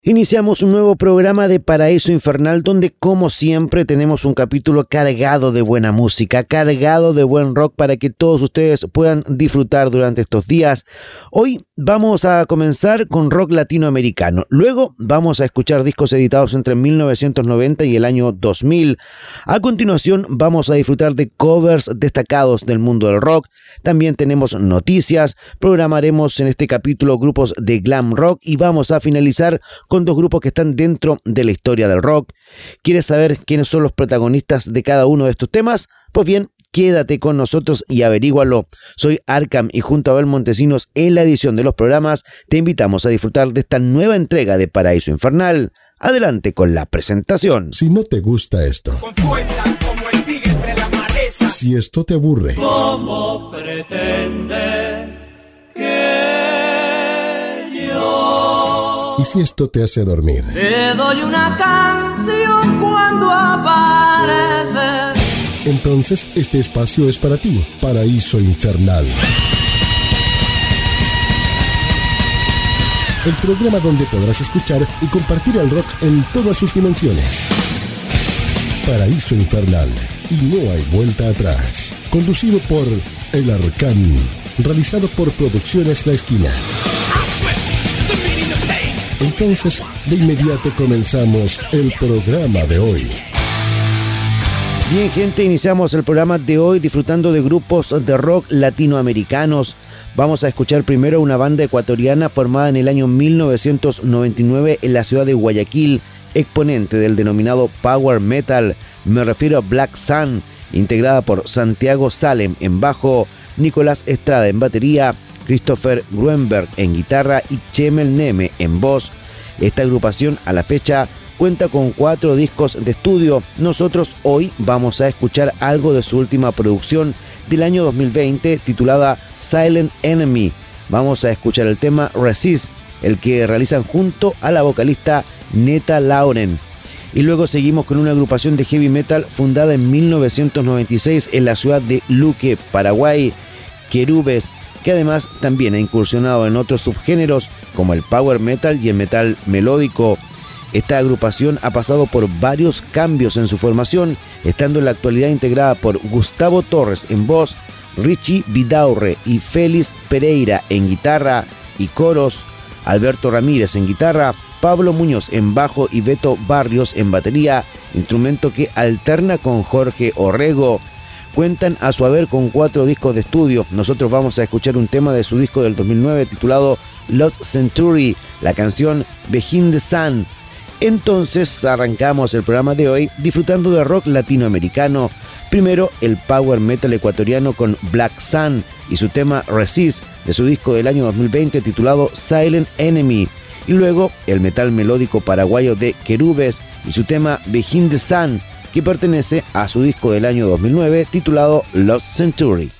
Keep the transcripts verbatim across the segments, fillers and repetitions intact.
Iniciamos un nuevo programa de Paraíso Infernal donde, como siempre, tenemos un capítulo cargado de buena música, cargado de buen rock para que todos ustedes puedan disfrutar durante estos días. Hoy vamos a comenzar con rock latinoamericano. Luego vamos a escuchar discos editados entre mil novecientos noventa y el año dos mil. A continuación vamos a disfrutar de covers destacados del mundo del rock. También tenemos noticias, programaremos en este capítulo grupos de glam rock y vamos a finalizar con dos grupos que están dentro de la historia del rock. ¿Quieres saber quiénes son los protagonistas de cada uno de estos temas? Pues bien, quédate con nosotros y averígualo. Soy Arkham y junto a Abel Montesinos en la edición de los programas te invitamos a disfrutar de esta nueva entrega de Paraíso Infernal. Adelante con la presentación. Si no te gusta esto, con fuerza como el tigre entre la maleza. Si esto te aburre, ¿cómo pretende que yo? ¿Y si esto te hace dormir? Te doy una canción cuando apareces. Entonces este espacio es para ti, Paraíso Infernal. El programa donde podrás escuchar y compartir el rock en todas sus dimensiones. Paraíso Infernal, y no hay vuelta atrás. Conducido por El Arcán, realizado por Producciones La Esquina. Entonces, de inmediato comenzamos el programa de hoy. Bien, gente, iniciamos el programa de hoy disfrutando de grupos de rock latinoamericanos. Vamos a escuchar primero una banda ecuatoriana formada en el año mil novecientos noventa y nueve en la ciudad de Guayaquil, exponente del denominado Power Metal. Me refiero a Black Sun, integrada por Santiago Salem en bajo, Nicolás Estrada en batería, Christopher Gruenberg en guitarra y Chemel Neme en voz. Esta agrupación a la fecha cuenta con cuatro discos de estudio. Nosotros hoy vamos a escuchar algo de su última producción del año dos mil veinte titulada Silent Enemy. Vamos a escuchar el tema Resist, el que realizan junto a la vocalista Neta Lauren. Y luego seguimos con una agrupación de heavy metal fundada en mil novecientos noventa y seis en la ciudad de Luque, Paraguay, Querubes, que además también ha incursionado en otros subgéneros como el power metal y el metal melódico. Esta agrupación ha pasado por varios cambios en su formación, estando en la actualidad integrada por Gustavo Torres en voz, Richie Vidaurre y Félix Pereira en guitarra y coros, Alberto Ramírez en guitarra, Pablo Muñoz en bajo y Beto Barrios en batería, instrumento que alterna con Jorge Orrego. Cuentan a su haber con cuatro discos de estudio. Nosotros vamos a escuchar un tema de su disco del dos mil nueve titulado Lost Century, la canción Behind the Sun. Entonces arrancamos el programa de hoy disfrutando de rock latinoamericano. Primero el power metal ecuatoriano con Black Sun y su tema Resist de su disco del año dos mil veinte titulado Silent Enemy. Y luego el metal melódico paraguayo de Querubes y su tema Behind the Sun, que pertenece a su disco del año dos mil nueve titulado Lost Century.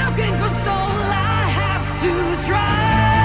looking for soul, I have to try.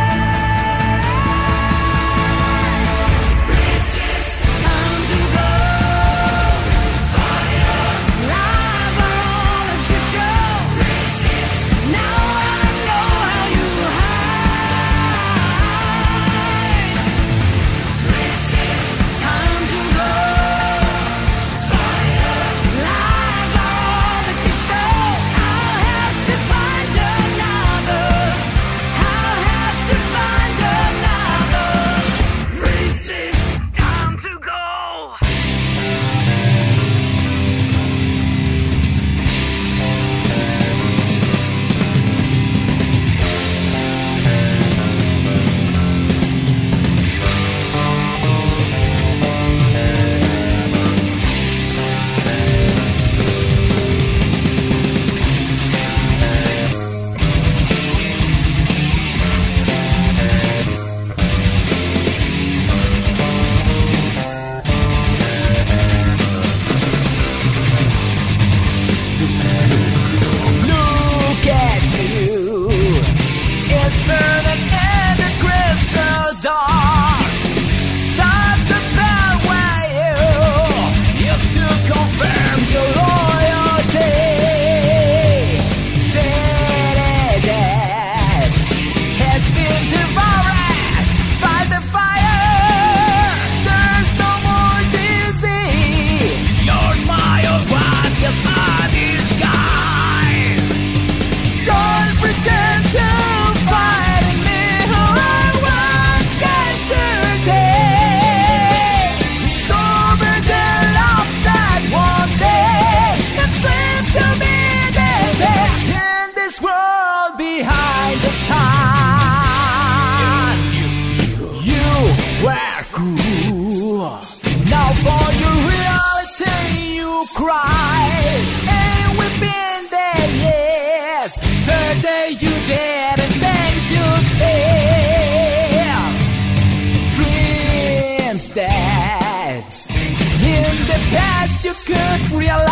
Past you could realize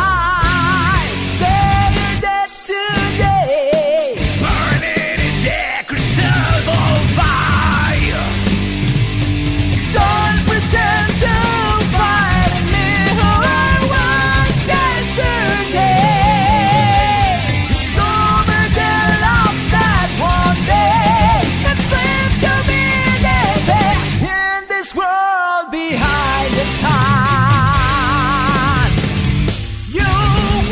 that you're dead today, burning in their crucible fire. Don't pretend to fight me who I was yesterday. Sober than love that one day has claimed to be the best in this world behind the sun. You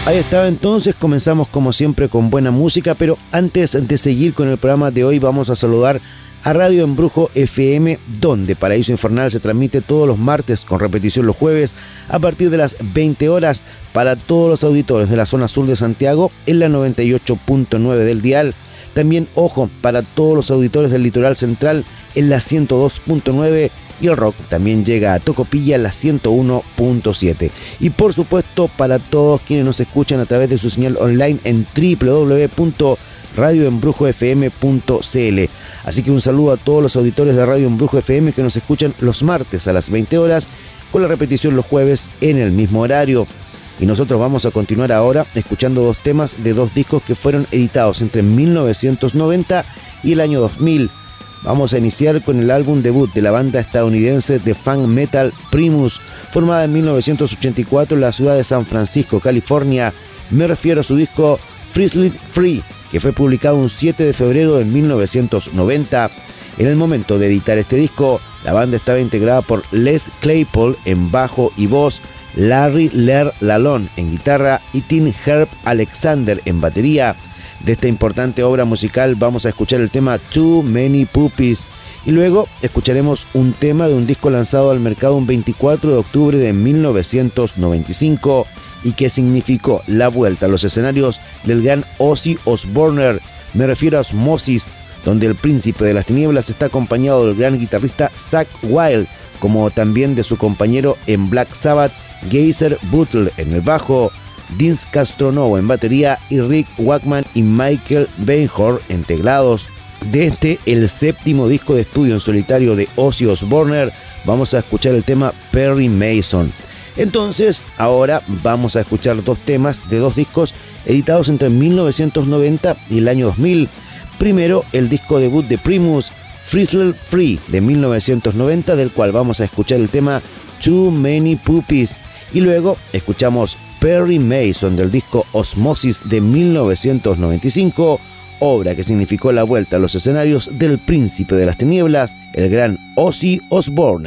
Ahí estaba entonces, comenzamos como siempre con buena música, pero antes de seguir con el programa de hoy vamos a saludar a Radio Embrujo F M, donde Paraíso Infernal se transmite todos los martes con repetición los jueves a partir de las veinte horas para todos los auditores de la zona sur de Santiago en la noventa y ocho punto nueve del dial. También, ojo, para todos los auditores del litoral central en la ciento dos punto nueve, y el rock también llega a Tocopilla en la ciento uno punto siete. Y por supuesto para todos quienes nos escuchan a través de su señal online en doble u doble u doble u punto radio embrujo f m punto c l. Así que un saludo a todos los auditores de Radio Embrujo F M que nos escuchan los martes a las veinte horas, con la repetición los jueves en el mismo horario. Y nosotros vamos a continuar ahora escuchando dos temas de dos discos que fueron editados entre mil novecientos noventa y el año dos mil. Vamos a iniciar con el álbum debut de la banda estadounidense de funk metal Primus, formada en mil novecientos ochenta y cuatro en la ciudad de San Francisco, California. Me refiero a su disco Frizzled Free, que fue publicado un siete de febrero de mil novecientos noventa. En el momento de editar este disco, la banda estaba integrada por Les Claypool en bajo y voz, Larry Ler Lalonde en guitarra y Tim Herb Alexander en batería. De esta importante obra musical vamos a escuchar el tema Too Many Puppies y luego escucharemos un tema de un disco lanzado al mercado un veinticuatro de octubre de mil novecientos noventa y cinco y que significó la vuelta a los escenarios del gran Ozzy Osbourne. Me refiero a Osmosis, donde el príncipe de las tinieblas está acompañado del gran guitarrista Zakk Wylde, como también de su compañero en Black Sabbath, Geezer Butler en el bajo, Vince Castronovo en batería y Rick Wakeman y Michael Beinhorn en teclados. De este, el séptimo disco de estudio en solitario de Ozzy Osbourne, vamos a escuchar el tema Perry Mason. Entonces, ahora vamos a escuchar dos temas de dos discos editados entre mil novecientos noventa y el año dos mil. Primero, el disco debut de Primus, Frizzled Free, de mil novecientos noventa, del cual vamos a escuchar el tema Too Many Puppies. Y luego escuchamos Perry Mason del disco Osmosis de mil novecientos noventa y cinco, obra que significó la vuelta a los escenarios del príncipe de las tinieblas, el gran Ozzy Osbourne.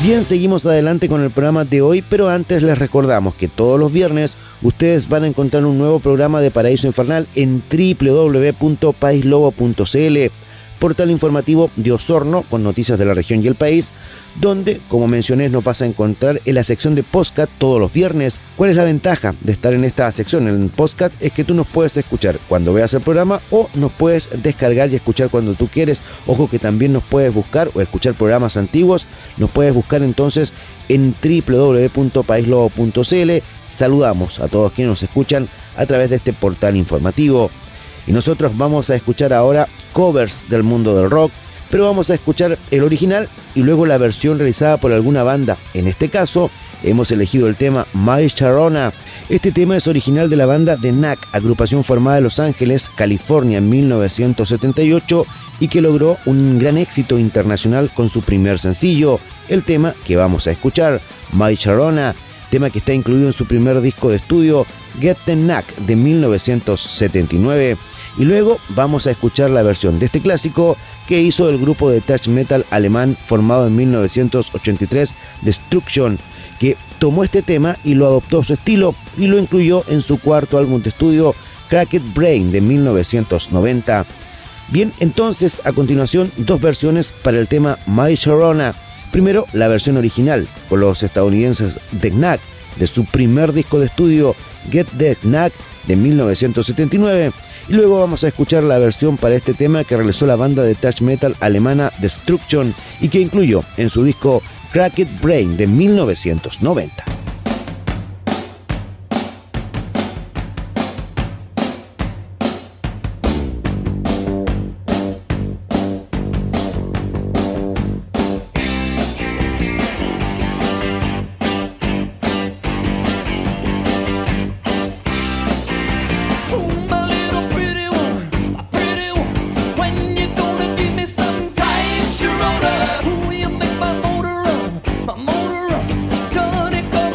Bien, seguimos adelante con el programa de hoy, pero antes les recordamos que todos los viernes ustedes van a encontrar un nuevo programa de Paraíso Infernal en doble u doble u doble u punto país lobo punto c l, portal informativo de Osorno con noticias de la región y el país, donde, como mencioné, nos vas a encontrar en la sección de podcast todos los viernes. ¿Cuál es la ventaja de estar en esta sección? En el podcast es que tú nos puedes escuchar cuando veas el programa o nos puedes descargar y escuchar cuando tú quieres. Ojo que también nos puedes buscar o escuchar programas antiguos. Nos puedes buscar entonces en doble u doble u doble u punto país lobo punto c l. Saludamos a todos quienes nos escuchan a través de este portal informativo. Y nosotros vamos a escuchar ahora covers del mundo del rock, pero vamos a escuchar el original y luego la versión realizada por alguna banda. En este caso, hemos elegido el tema My Sharona. Este tema es original de la banda The Knack, agrupación formada en Los Ángeles, California, en mil novecientos setenta y ocho, y que logró un gran éxito internacional con su primer sencillo, el tema que vamos a escuchar, My Sharona, tema que está incluido en su primer disco de estudio, Get the Knack, de mil novecientos setenta y nueve. Y luego vamos a escuchar la versión de este clásico que hizo el grupo de thrash metal alemán formado en mil novecientos ochenta y tres, Destruction, que tomó este tema y lo adoptó a su estilo y lo incluyó en su cuarto álbum de estudio, Cracked Brain, de mil novecientos noventa. Bien, entonces a continuación dos versiones para el tema My Sharona. Primero la versión original por los estadounidenses The Knack de su primer disco de estudio, Get the Knack, de mil novecientos setenta y nueve, y luego vamos a escuchar la versión para este tema que realizó la banda de thrash metal alemana Destruction y que incluyó en su disco Cracked Brain de mil novecientos noventa. When you gonna give me some time, Sharona? Will you make my motor run, my motor run? Gonna go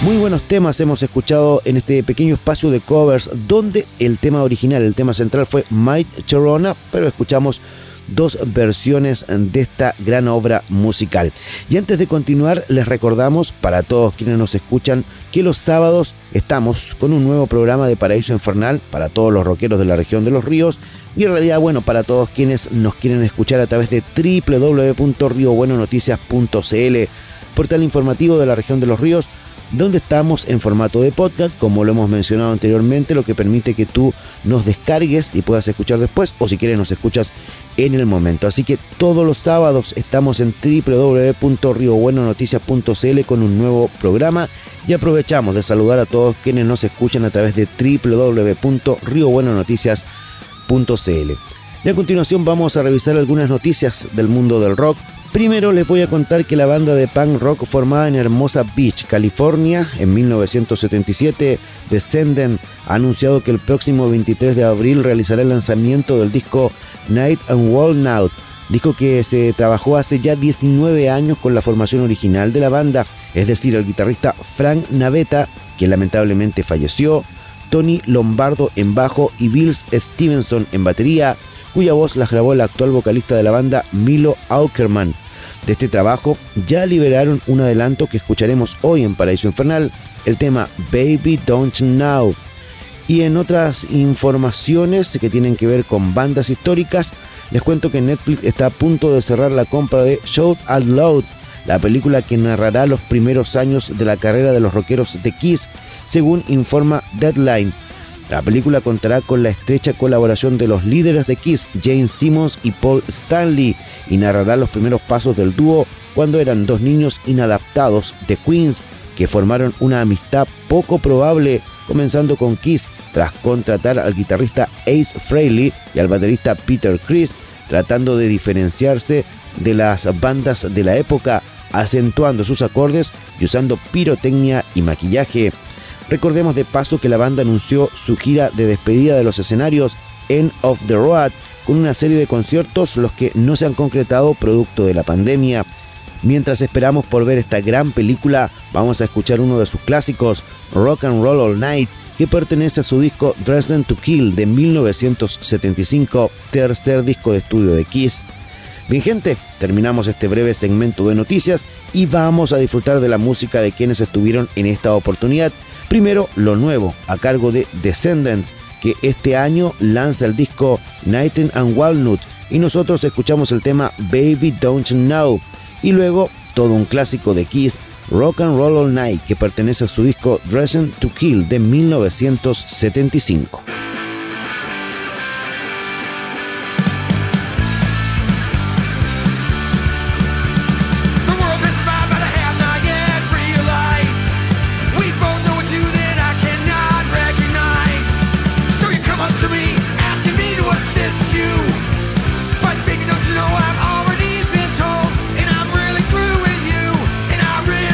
Muy buenos temas hemos escuchado en este pequeño espacio de covers, donde el tema original, el tema central fue Might Sharona, pero escuchamos dos versiones de esta gran obra musical. Y antes de continuar, les recordamos para todos quienes nos escuchan que los sábados estamos con un nuevo programa de Paraíso Infernal para todos los rockeros de la región de Los Ríos, y en realidad, bueno, para todos quienes nos quieren escuchar a través de doble u doble u doble u punto rio bueno noticias punto c l, portal informativo de la región de Los Ríos, donde estamos en formato de podcast, como lo hemos mencionado anteriormente, lo que permite que tú nos descargues y puedas escuchar después, o si quieres nos escuchas en el momento. Así que todos los sábados estamos en doble u doble u doble u punto rio bueno noticias punto c l con un nuevo programa, y aprovechamos de saludar a todos quienes nos escuchan a través de doble u doble u doble u punto rio bueno noticias punto c l. Y a continuación vamos a revisar algunas noticias del mundo del rock. Primero les voy a contar que la banda de punk rock formada en Hermosa Beach, California, en mil novecientos setenta y siete, Descendent, ha anunciado que el próximo veintitrés de abril realizará el lanzamiento del disco Night and Walnut, disco que se trabajó hace ya diecinueve años con la formación original de la banda, es decir, el guitarrista Frank Navetta, que lamentablemente falleció, Tony Lombardo en bajo y Bill Stevenson en batería, cuya voz la grabó el actual vocalista de la banda, Milo Aukerman. De este trabajo ya liberaron un adelanto que escucharemos hoy en Paraíso Infernal, el tema Baby Don't You Know. Y en otras informaciones que tienen que ver con bandas históricas, les cuento que Netflix está a punto de cerrar la compra de Shout Out Loud, la película que narrará los primeros años de la carrera de los rockeros de Kiss, según informa Deadline. La película contará con la estrecha colaboración de los líderes de Kiss, Gene Simmons y Paul Stanley, y narrará los primeros pasos del dúo cuando eran dos niños inadaptados de Queens que formaron una amistad poco probable, comenzando con Kiss tras contratar al guitarrista Ace Frehley y al baterista Peter Criss, tratando de diferenciarse de las bandas de la época, acentuando sus acordes y usando pirotecnia y maquillaje. Recordemos de paso que la banda anunció su gira de despedida de los escenarios, End of the Road, con una serie de conciertos los que no se han concretado producto de la pandemia. Mientras esperamos por ver esta gran película, vamos a escuchar uno de sus clásicos, Rock and Roll All Night, que pertenece a su disco Dressed to Kill de mil novecientos setenta y cinco, tercer disco de estudio de Kiss. Bien, gente, terminamos este breve segmento de noticias y vamos a disfrutar de la música de quienes estuvieron en esta oportunidad. Primero, lo nuevo, a cargo de Descendants, que este año lanza el disco Night and Walnut, y nosotros escuchamos el tema Baby Don't You Know, y luego todo un clásico de Kiss, Rock and Roll All Night, que pertenece a su disco Dressed to Kill de mil novecientos setenta y cinco.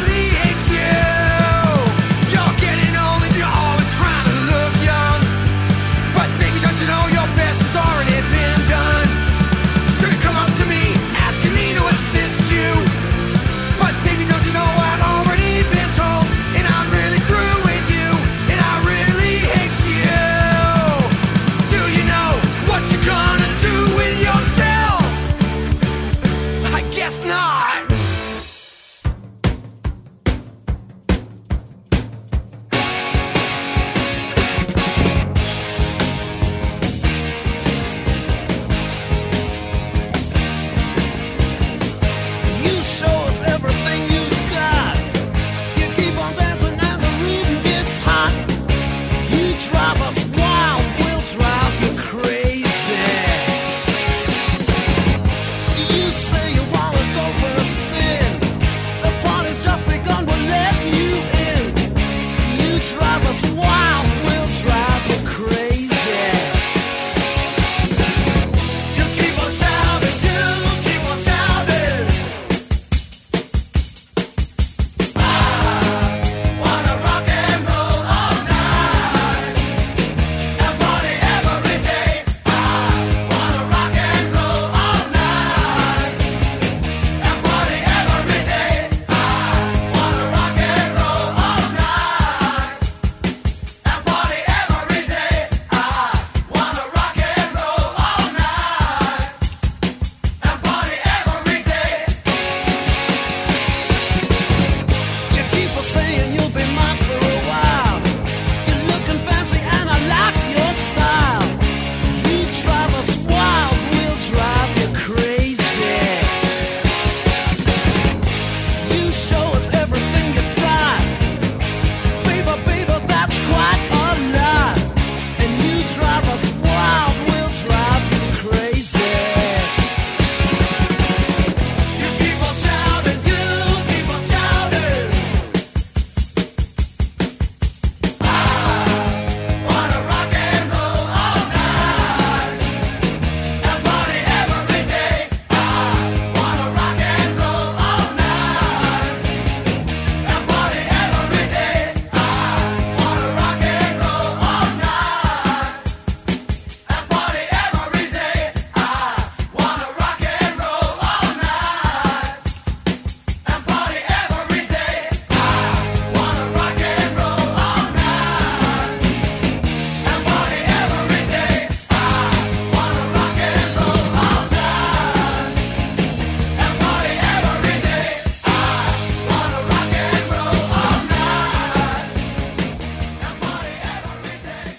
You're getting old and you're always trying to look young. drive us wild, will drive you crazy. You keep on shouting, you keep on shouting. I wanna rock and roll all night and party every day. I wanna rock and roll all night and party every day. I wanna rock and roll all night and party every day. I wanna rock and roll all night and party every day. I wanna rock and roll all night and party every day. I wanna rock and roll all night and party every day. I wanna rock and roll all night and party every day.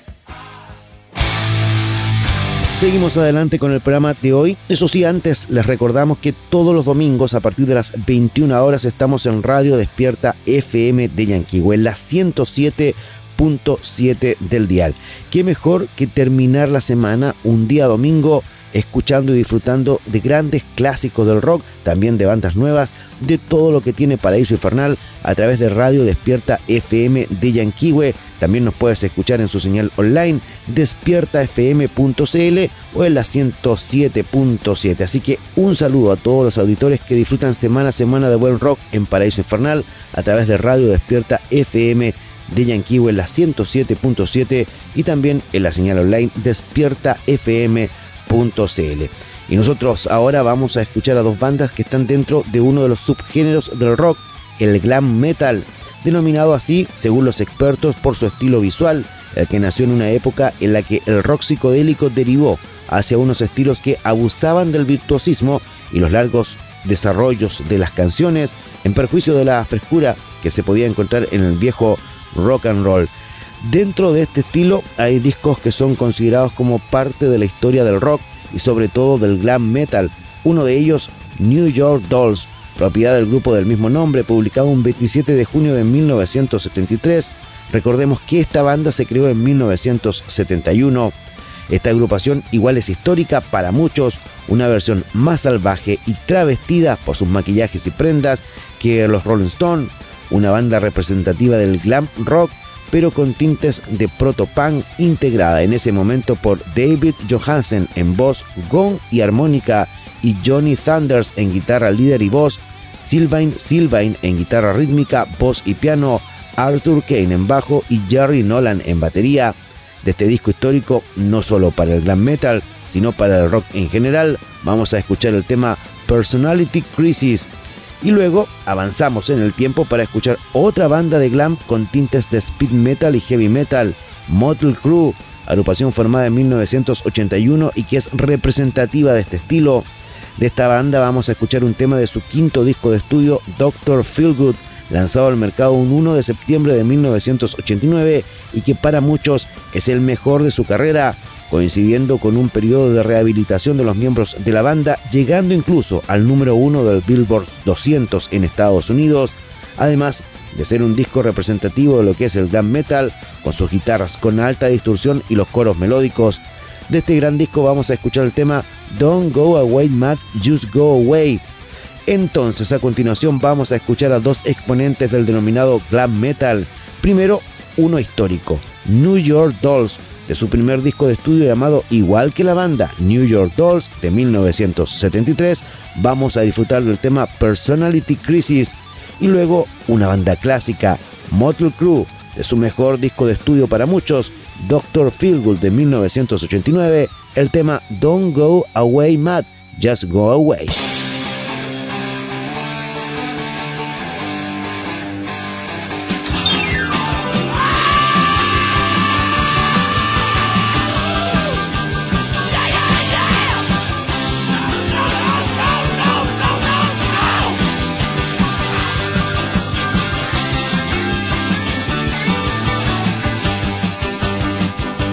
Seguimos adelante con el programa de hoy. Eso sí, antes les recordamos que todos los domingos a partir de las veintiuna horas estamos en Radio Despierta F M de Yanquihue, en la ciento siete punto siete del dial. Qué mejor que terminar la semana un día domingo escuchando y disfrutando de grandes clásicos del rock, también de bandas nuevas, de todo lo que tiene Paraíso Infernal a través de Radio Despierta F M de Yanquihue. También nos puedes escuchar en su señal online despierta f m punto c l o en la ciento siete punto siete. Así que un saludo a todos los auditores que disfrutan semana a semana de buen rock en Paraíso Infernal a través de Radio Despierta F M de Yanquihue en la ciento siete punto siete y también en la señal online despierta f m punto c l. Y nosotros ahora vamos a escuchar a dos bandas que están dentro de uno de los subgéneros del rock, el glam metal, denominado así según los expertos por su estilo visual, el que nació en una época en la que el rock psicodélico derivó hacia unos estilos que abusaban del virtuosismo y los largos desarrollos de las canciones, en perjuicio de la frescura que se podía encontrar en el viejo rock and roll. Dentro de este estilo hay discos que son considerados como parte de la historia del rock y sobre todo del glam metal. Uno de ellos, New York Dolls, propiedad del grupo del mismo nombre, publicado un veintisiete de junio de mil novecientos setenta y tres. Recordemos que esta banda se creó en mil novecientos setenta y uno. Esta agrupación igual es histórica para muchos, una versión más salvaje y travestida por sus maquillajes y prendas que los Rolling Stones, una banda representativa del glam rock, pero con tintes de proto-punk, integrada en ese momento por David Johansen en voz, gong y armónica, y Johnny Thunders en guitarra líder y voz, Sylvain Sylvain en guitarra rítmica, voz y piano, Arthur Kane en bajo y Jerry Nolan en batería. De este disco histórico, no solo para el glam metal, sino para el rock en general, vamos a escuchar el tema Personality Crisis. Y luego avanzamos en el tiempo para escuchar otra banda de glam con tintes de speed metal y heavy metal, Motley Crue, agrupación formada en mil novecientos ochenta y uno y que es representativa de este estilo. De esta banda vamos a escuchar un tema de su quinto disco de estudio, doctor Feelgood, lanzado al mercado un primero de septiembre de mil novecientos ochenta y nueve y que para muchos es el mejor de su carrera, coincidiendo con un periodo de rehabilitación de los miembros de la banda, llegando incluso al número uno del Billboard doscientos en Estados Unidos, además de ser un disco representativo de lo que es el glam metal, con sus guitarras con alta distorsión y los coros melódicos. De este gran disco vamos a escuchar el tema Don't Go Away Matt, Just Go Away. Entonces, a continuación vamos a escuchar a dos exponentes del denominado glam metal. Primero, uno histórico, New York Dolls, de su primer disco de estudio llamado igual que la banda, New York Dolls, de mil novecientos setenta y tres. Vamos a disfrutar del tema Personality Crisis. Y luego, una banda clásica, Motley Crue, de su mejor disco de estudio para muchos, doctor Feelgood, de mil novecientos ochenta y nueve, el tema Don't Go Away Matt, Just Go Away.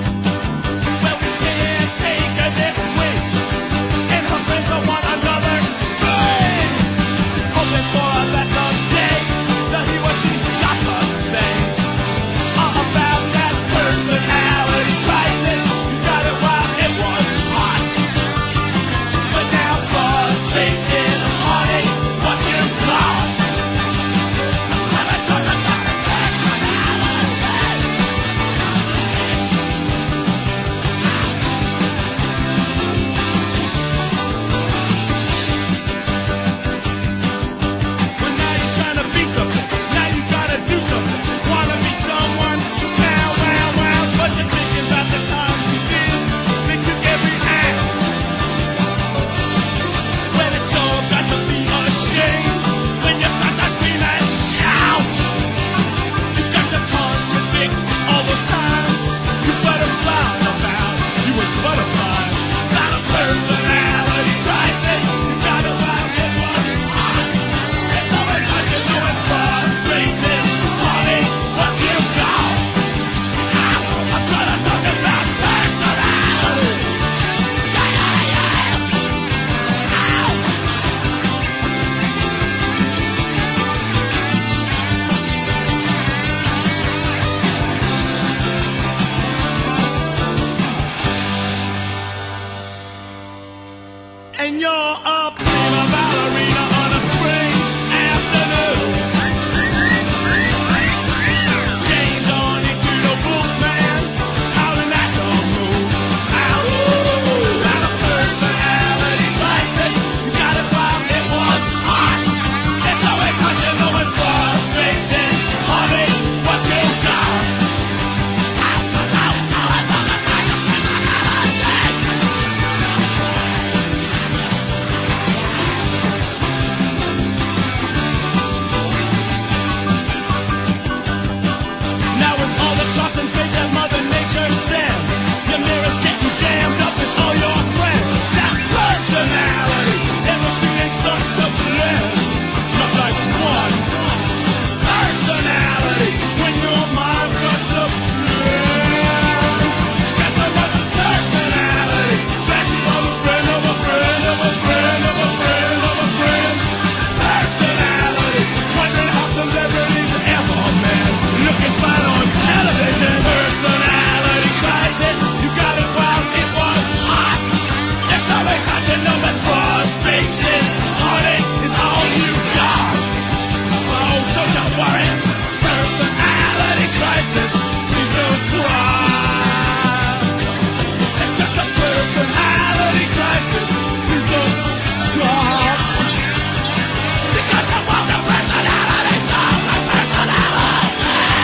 Well, we can't take her this way, and her friends don't want another when you're a prima ballerina on a spring afternoon. Change on into the Wolfman, howling at the moon. Ow, got a personality crisis. You got it while it was hot. It's always hot, you know it's frustration. Honey, what you got? Now with all the toss and fate that Mother Nature sends, your mirror's getting jammed up with all your friends. That personality ever seen it start to blend? Not like one personality when your mind starts to blend. That's another personality flashing of a friend of a friend of a friend of a friend of a friend. Personality wondering how celebrities ever met. Looking fine on television. Personality crisis. You got it while it was hot. It's always hot, you know, but frustration, heartache is all you got. Oh, don't you worry. Personality crisis. Please don't cry. It's just a personality crisis. Please don't stop. Because I want a personality, not my personality.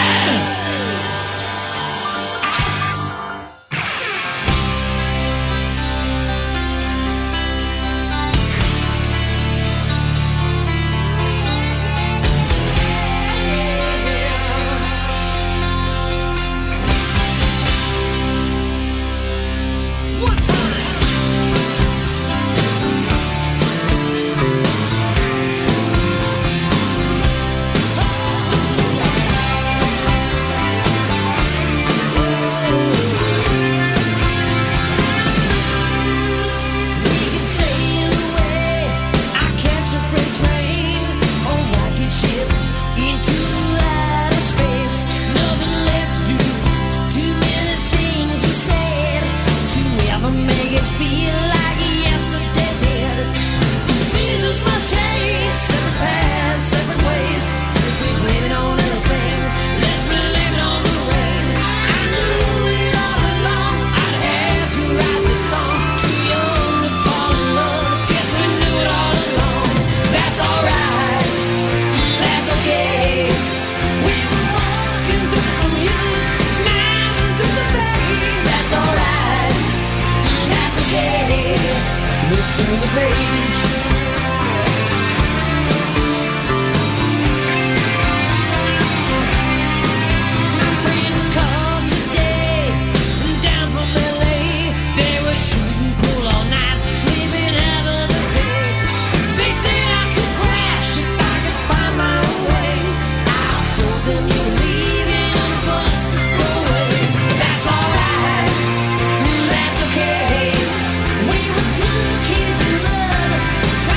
One time. We can sail away. I catch a freight train or rocket ship into outer space. Nothing left to do. Too many things we said to ever make it feel like yesterday did. The seasons must change, separate paths, separate ways. If we blame it on anything, let's blame it on the rain. I knew it all along. I'd have to write this song. Too young to fall in love. Guess we knew it all along. That's alright. That's okay. We were walking through some youth, smiling through the pain. That's alright. That's okay. Let's turn the page. My friends called today, down from L A. They were shooting pool all night, sleeping half of the day. They said I could crash if I could find my own way. I told them you're leaving on a bus to go away. That's alright, that's okay. We were two kids in love,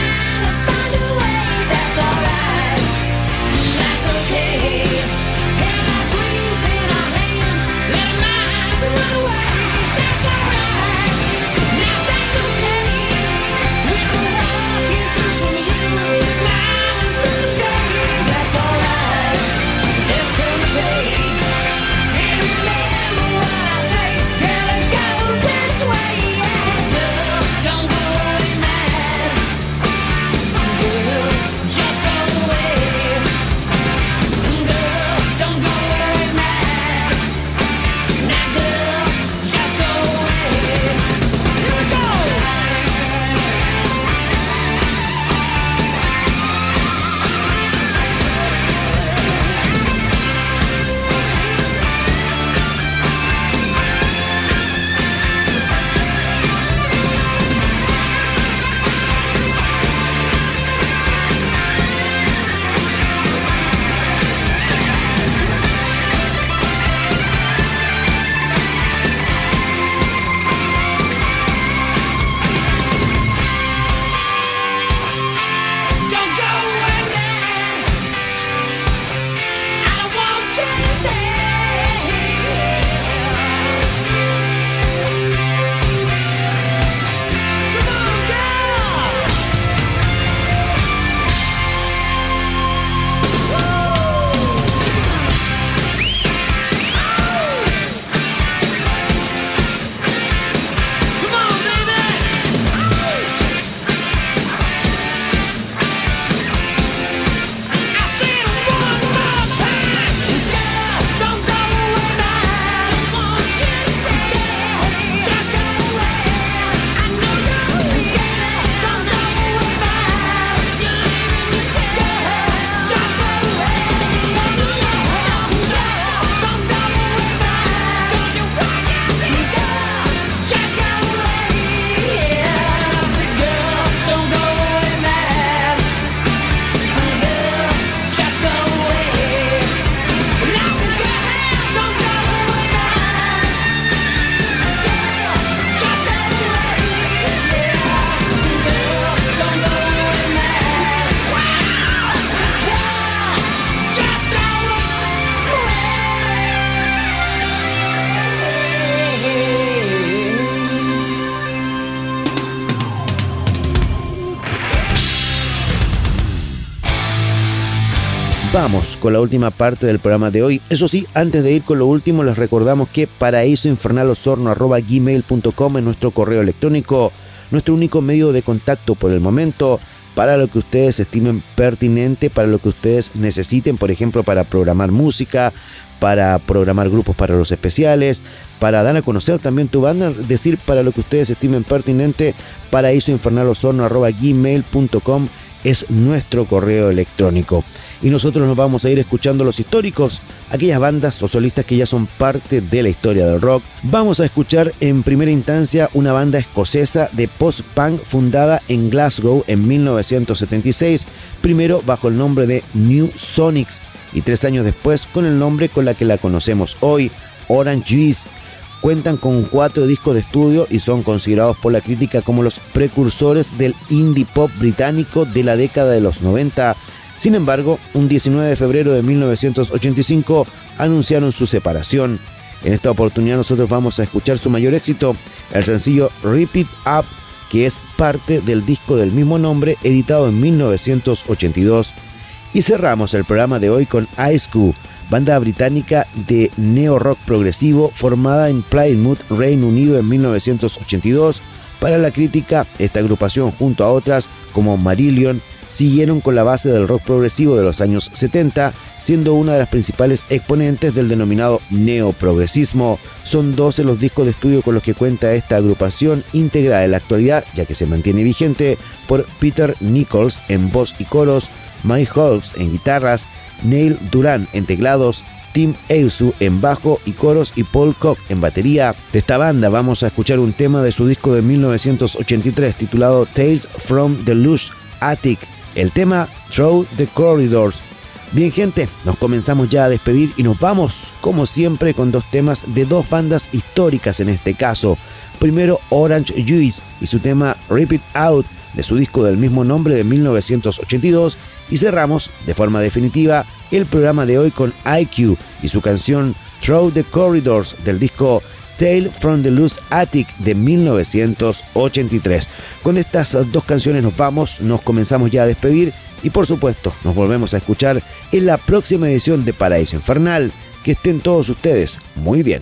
vamos con la última parte del programa de hoy. Eso sí, antes de ir con lo último, les recordamos que paraíso infernal osorno arroba gmail punto com es nuestro correo electrónico, nuestro único medio de contacto por el momento, para lo que ustedes estimen pertinente, para lo que ustedes necesiten, por ejemplo, para programar música, para programar grupos para los especiales, para dar a conocer también tu banda, es decir, para lo que ustedes estimen pertinente. paraíso infernal osorno arroba gmail punto com es nuestro correo electrónico. Y nosotros nos vamos a ir escuchando los históricos, aquellas bandas o solistas que ya son parte de la historia del rock. Vamos a escuchar en primera instancia una banda escocesa de post-punk fundada en Glasgow en mil novecientos setenta y seis, primero bajo el nombre de New Sonics y tres años después con el nombre con la que la conocemos hoy, Orange Juice. Cuentan con cuatro discos de estudio y son considerados por la crítica como los precursores del indie pop británico de la década de los noventa. Sin embargo, un diecinueve de febrero de mil novecientos ochenta y cinco anunciaron su separación. En esta oportunidad nosotros vamos a escuchar su mayor éxito, el sencillo Rip It Up, que es parte del disco del mismo nombre editado en mil novecientos ochenta y dos. Y cerramos el programa de hoy con Ice Cube, banda británica de neo-rock progresivo formada en Plymouth, Reino Unido en mil novecientos ochenta y dos. Para la crítica, esta agrupación junto a otras como Marillion siguieron con la base del rock progresivo de los años setenta, siendo una de las principales exponentes del denominado neoprogresismo. Son doce los discos de estudio con los que cuenta esta agrupación, integrada en la actualidad, ya que se mantiene vigente, por Peter Nichols en voz y coros, Mike Holmes en guitarras, Neil Duran en teclados, Tim Eisu en bajo y coros y Paul Cook en batería. De esta banda vamos a escuchar un tema de su disco de mil novecientos ochenta y tres titulado Tales from the Lush Attic, el tema Through the Corridors. Bien, gente, nos comenzamos ya a despedir y nos vamos, como siempre, con dos temas de dos bandas históricas en este caso. Primero, Orange Juice y su tema Rip It Out, de su disco del mismo nombre de mil novecientos ochenta y dos, y cerramos de forma definitiva el programa de hoy con I Q y su canción Through the Corridors del disco Tale from the Loose Attic de mil novecientos ochenta y tres. Con estas dos canciones nos vamos, nos comenzamos ya a despedir y por supuesto nos volvemos a escuchar en la próxima edición de Paraíso Infernal. Que estén todos ustedes muy bien.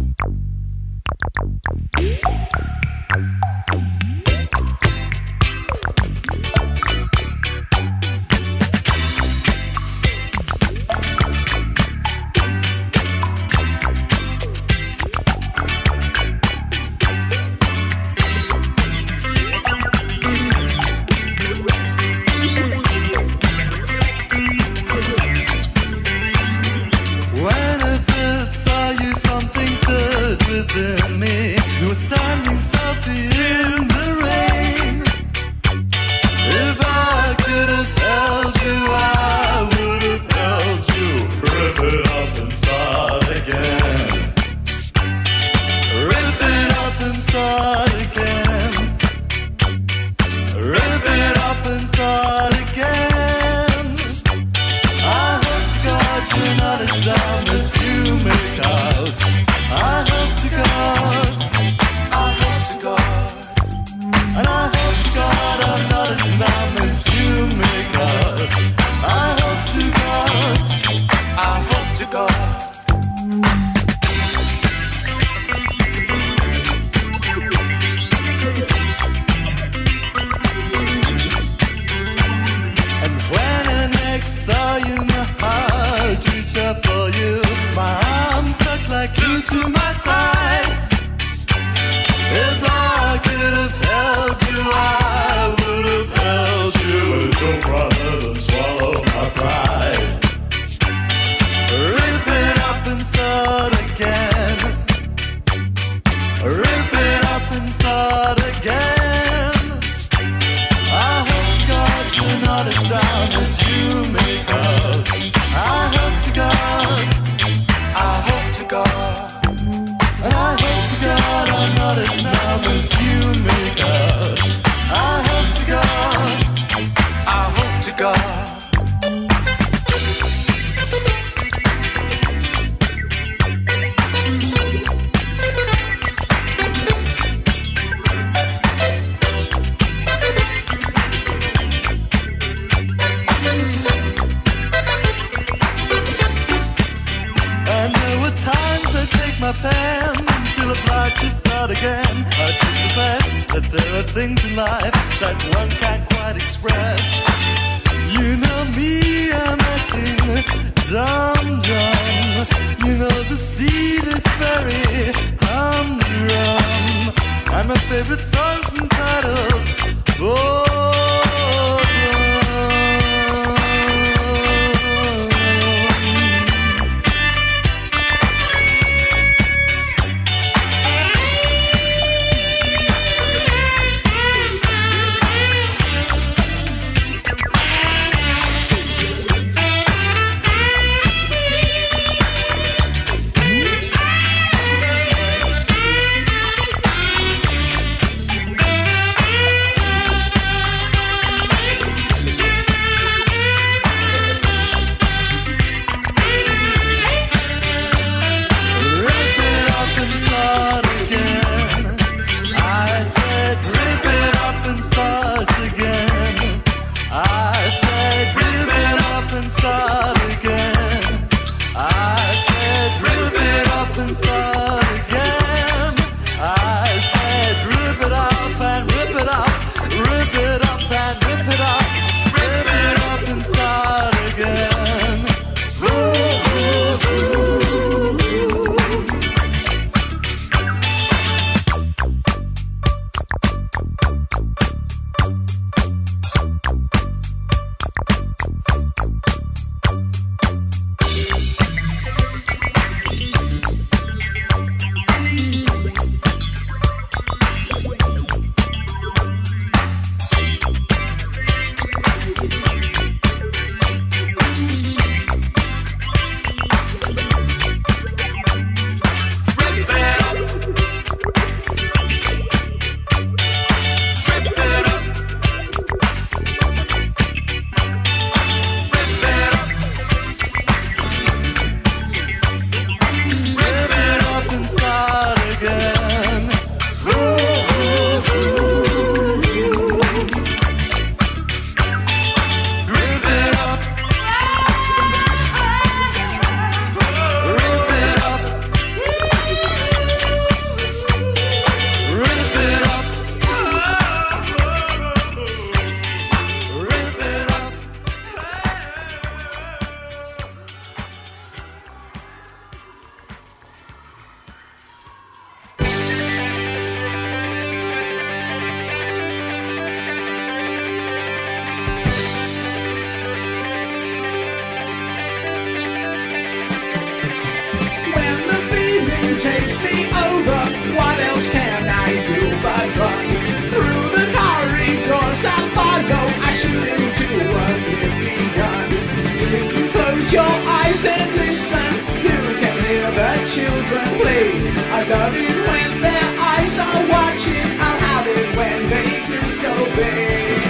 When I first saw you, something stirred within me. You were standing softly in the rain. If I could have held you, I would have held you. Rip it up and start again. Rip it up and start again. Rip it up and start again. I hope to God you're not as dumb as you make out. I hope to God, I hope to God that there are things in life that one can't quite express. You know me, I'm acting dumb, dumb. You know the sea that's very humdrum. And my favorite song's entitled Boredom. Takes me over, what else can I do but run? Through the corridors I follow, I shoot into a living gun. If you close your eyes and listen, you can hear the children play. I love it when their eyes are watching, I'll have it when they disobey.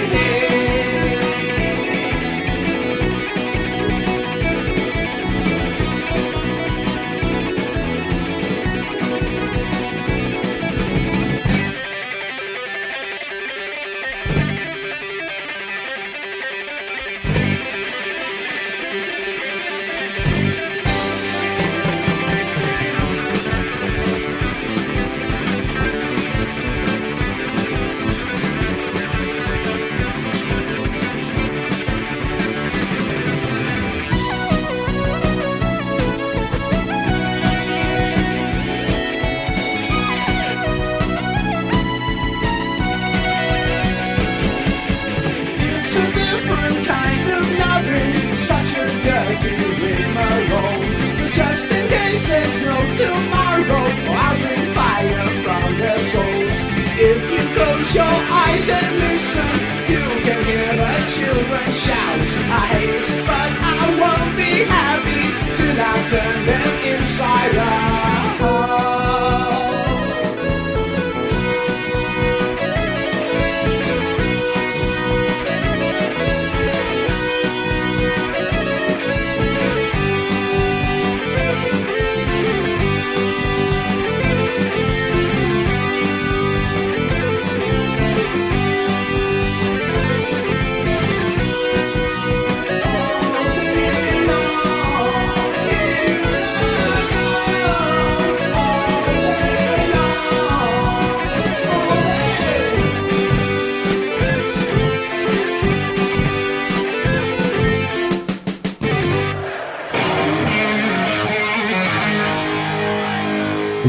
Just in case there's no tomorrow, I'll drink fire from their souls. If you close your eyes and listen, you can hear the children shout. I hate, but I won't be happy till I turn them inside out.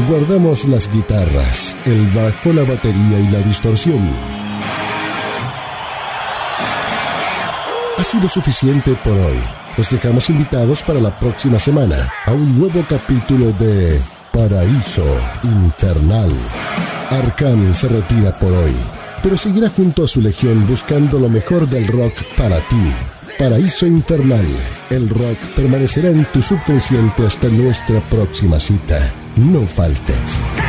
Guardamos las guitarras, el bajo, la batería y la distorsión. Ha sido suficiente por hoy. Los dejamos invitados para la próxima semana a un nuevo capítulo de Paraíso Infernal. Arcán se retira por hoy, pero seguirá junto a su legión buscando lo mejor del rock para ti. Paraíso Infernal. El rock permanecerá en tu subconsciente hasta nuestra próxima cita. No faltes.